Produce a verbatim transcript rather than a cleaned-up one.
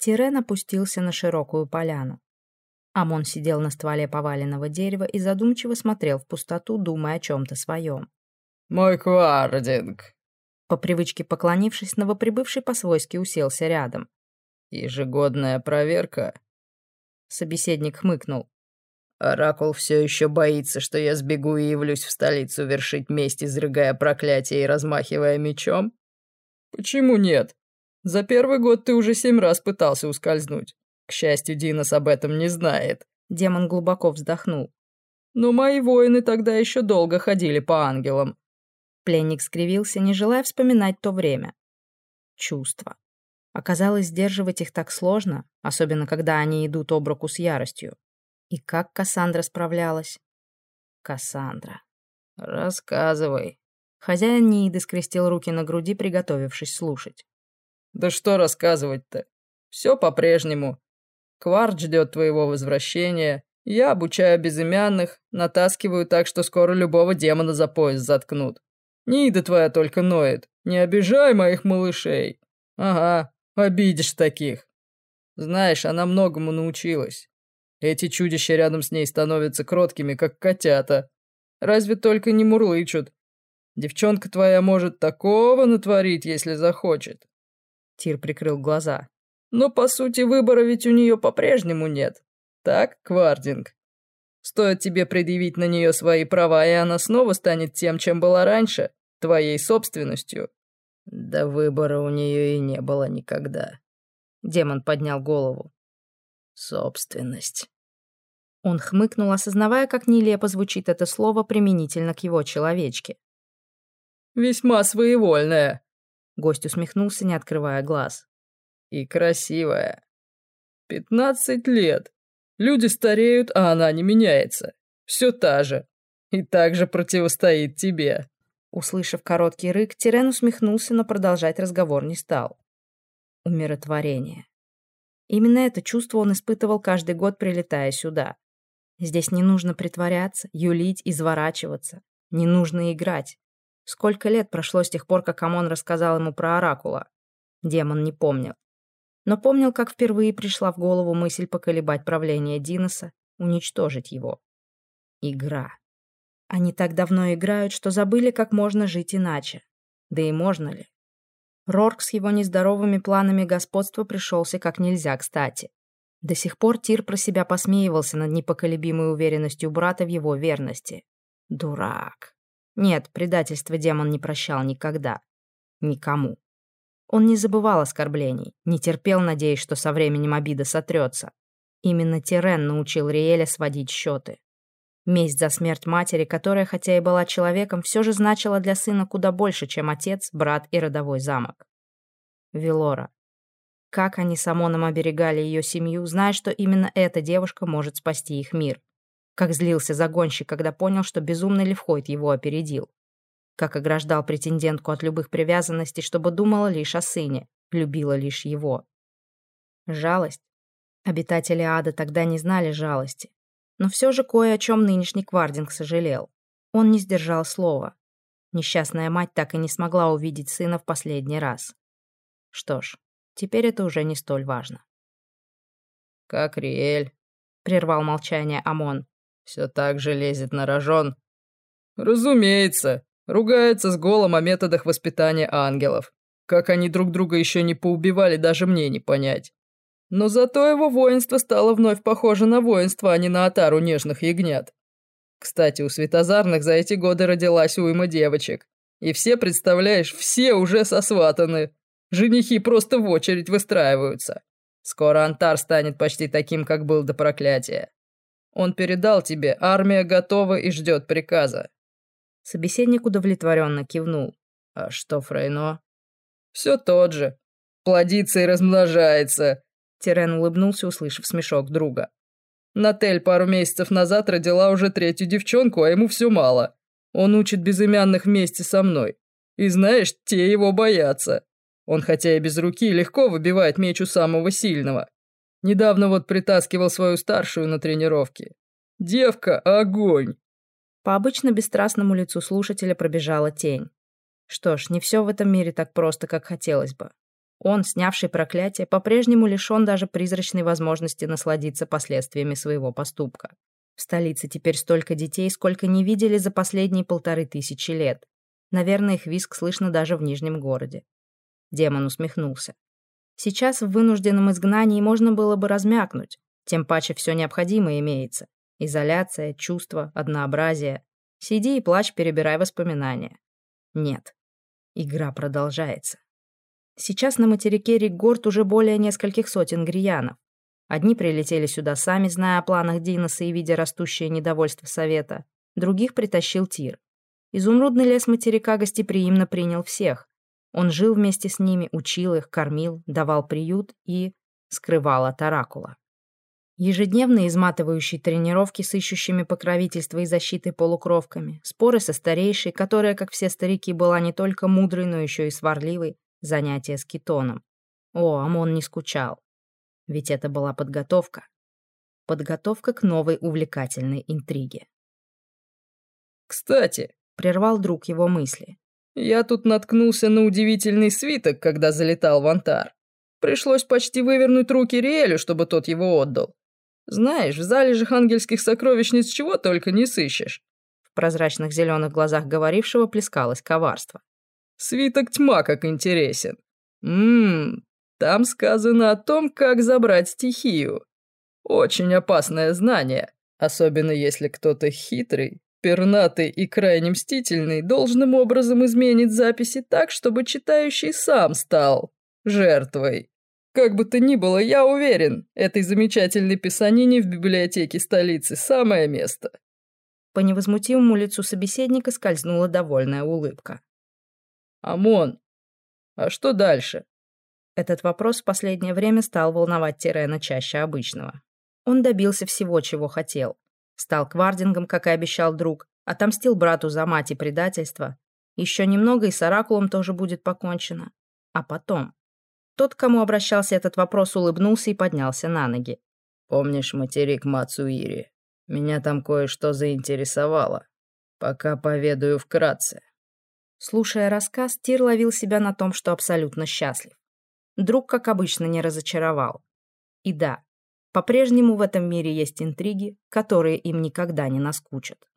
Тирен опустился на широкую поляну. Амон сидел на стволе поваленного дерева и задумчиво смотрел в пустоту, думая о чем-то своем. «Мой Квардинг!» По привычке поклонившись, новоприбывший по-свойски уселся рядом. «Ежегодная проверка?» Собеседник хмыкнул. «Оракул все еще боится, что я сбегу и явлюсь в столицу вершить месть, изрыгая проклятие и размахивая мечом?» «Почему нет? За первый год ты уже семь раз пытался ускользнуть. К счастью, Динос об этом не знает». Демон глубоко вздохнул. «Но мои воины тогда еще долго ходили по ангелам». Пленник скривился, не желая вспоминать то время. Чувства. Оказалось, сдерживать их так сложно, особенно когда они идут об руку с яростью. И как Кассандра справлялась? Кассандра. «Рассказывай». Хозяин Нииды скрестил руки на груди, приготовившись слушать. «Да что рассказывать-то? Все по-прежнему. Квард ждет твоего возвращения. Я обучаю безымянных, натаскиваю так, что скоро любого демона за пояс заткнут. Ниида твоя только ноет. Не обижай моих малышей. Ага, обидишь таких. Знаешь, она многому научилась. Эти чудища рядом с ней становятся кроткими, как котята. Разве только не мурлычут. Девчонка твоя может такого натворить, если захочет». Тир прикрыл глаза. «Но, по сути, выбора ведь у нее по-прежнему нет. Так, Квардинг? Стоит тебе предъявить на нее свои права, и она снова станет тем, чем была раньше, твоей собственностью». «Да выбора у нее и не было никогда». Демон поднял голову. «Собственность». Он хмыкнул, осознавая, как нелепо звучит это слово применительно к его человечке. «Весьма своевольная», — гость усмехнулся, не открывая глаз. «И красивая. Пятнадцать лет. Люди стареют, а она не меняется. Все та же. И также противостоит тебе». Услышав короткий рык, Тирен усмехнулся, но продолжать разговор не стал. Умиротворение. Именно это чувство он испытывал каждый год, прилетая сюда. Здесь не нужно притворяться, юлить, изворачиваться. Не нужно играть. Сколько лет прошло с тех пор, как Амон рассказал ему про Оракула? Демон не помнил. Но помнил, как впервые пришла в голову мысль поколебать правление Диноса, уничтожить его. Игра. Они так давно играют, что забыли, как можно жить иначе. Да и можно ли? Рорк с его нездоровыми планами господства пришелся как нельзя кстати. До сих пор Тир про себя посмеивался над непоколебимой уверенностью брата в его верности. Дурак. Нет, предательства демон не прощал никогда. Никому. Он не забывал оскорблений, не терпел, надеясь, что со временем обида сотрется. Именно Тирен научил Риэля сводить счеты. Месть за смерть матери, которая, хотя и была человеком, все же значила для сына куда больше, чем отец, брат и родовой замок. Велора. Как они с Амоном оберегали ее семью, зная, что именно эта девушка может спасти их мир. Как злился загонщик, когда понял, что безумный Левхойд его опередил. Как ограждал претендентку от любых привязанностей, чтобы думала лишь о сыне, любила лишь его. Жалость. Обитатели ада тогда не знали жалости. Но все же кое о чем нынешний Квардинг сожалел. Он не сдержал слова. Несчастная мать так и не смогла увидеть сына в последний раз. Что ж, теперь это уже не столь важно. «Как Риэль?» — прервал молчание Амон. «Все так же лезет на рожон?» «Разумеется. Ругается с голом о методах воспитания ангелов. Как они друг друга еще не поубивали, даже мне не понять. Но зато его воинство стало вновь похоже на воинство, а не на отару нежных ягнят. Кстати, у светозарных за эти годы родилась уйма девочек. И все, представляешь, все уже сосватаны. Женихи просто в очередь выстраиваются. Скоро Антар станет почти таким, как был до проклятия. Он передал тебе, армия готова и ждет приказа». Собеседник удовлетворенно кивнул. «А что Фрейно?» «Все тот же. Плодится и размножается». Тирен улыбнулся, услышав смешок друга. «Натель пару месяцев назад родила уже третью девчонку, а ему все мало. Он учит безымянных вместе со мной. И знаешь, те его боятся. Он хотя и без руки легко выбивает меч у самого сильного. Недавно вот притаскивал свою старшую на тренировки. Девка – огонь!» По обычно бесстрастному лицу слушателя пробежала тень. Что ж, не все в этом мире так просто, как хотелось бы. Он, снявший проклятие, по-прежнему лишен даже призрачной возможности насладиться последствиями своего поступка. В столице теперь столько детей, сколько не видели за последние полторы тысячи лет. Наверное, их визг слышно даже в Нижнем городе. Демон усмехнулся. Сейчас в вынужденном изгнании можно было бы размякнуть, тем паче все необходимое имеется. Изоляция, чувство, однообразие. Сиди и плачь, перебирай воспоминания. Нет. Игра продолжается. Сейчас на материке Риггорд уже более нескольких сотен гриянов. Одни прилетели сюда сами, зная о планах Диноса и видя растущее недовольство Совета. Других притащил Тир. Изумрудный лес материка гостеприимно принял всех. Он жил вместе с ними, учил их, кормил, давал приют и скрывал от оракула. Ежедневные изматывающие тренировки с ищущими покровительства и защиты полукровками, споры со старейшей, которая, как все старики, была не только мудрой, но еще и сварливой, занятия с Китоном. О, Амон не скучал. Ведь это была подготовка. Подготовка к новой увлекательной интриге. «Кстати», — прервал друг его мысли, «я тут наткнулся на удивительный свиток, когда залетал в Антар. Пришлось почти вывернуть руки Риэлю, чтобы тот его отдал. Знаешь, в залежах ангельских сокровищниц чего только не сыщешь». В прозрачных зеленых глазах говорившего плескалось коварство. «Свиток тьма как интересен. Ммм, там сказано о том, как забрать стихию. Очень опасное знание, особенно если кто-то хитрый, пернатый и крайне мстительный должным образом изменит записи так, чтобы читающий сам стал жертвой. Как бы то ни было, я уверен, этой замечательной писанине в библиотеке столицы самое место». По невозмутимому лицу собеседника скользнула довольная улыбка. «Амон, а что дальше?» Этот вопрос в последнее время стал волновать Тирена чаще обычного. Он добился всего, чего хотел. Стал квардингом, как и обещал друг, отомстил брату за мать и предательство. Еще немного и с оракулом тоже будет покончено. А потом... Тот, к кому обращался этот вопрос, улыбнулся и поднялся на ноги. «Помнишь материк Мацуири? Меня там кое-что заинтересовало. Пока поведаю вкратце». Слушая рассказ, Тир ловил себя на том, что абсолютно счастлив. Друг, как обычно, не разочаровал. И да, по-прежнему в этом мире есть интриги, которые им никогда не наскучат.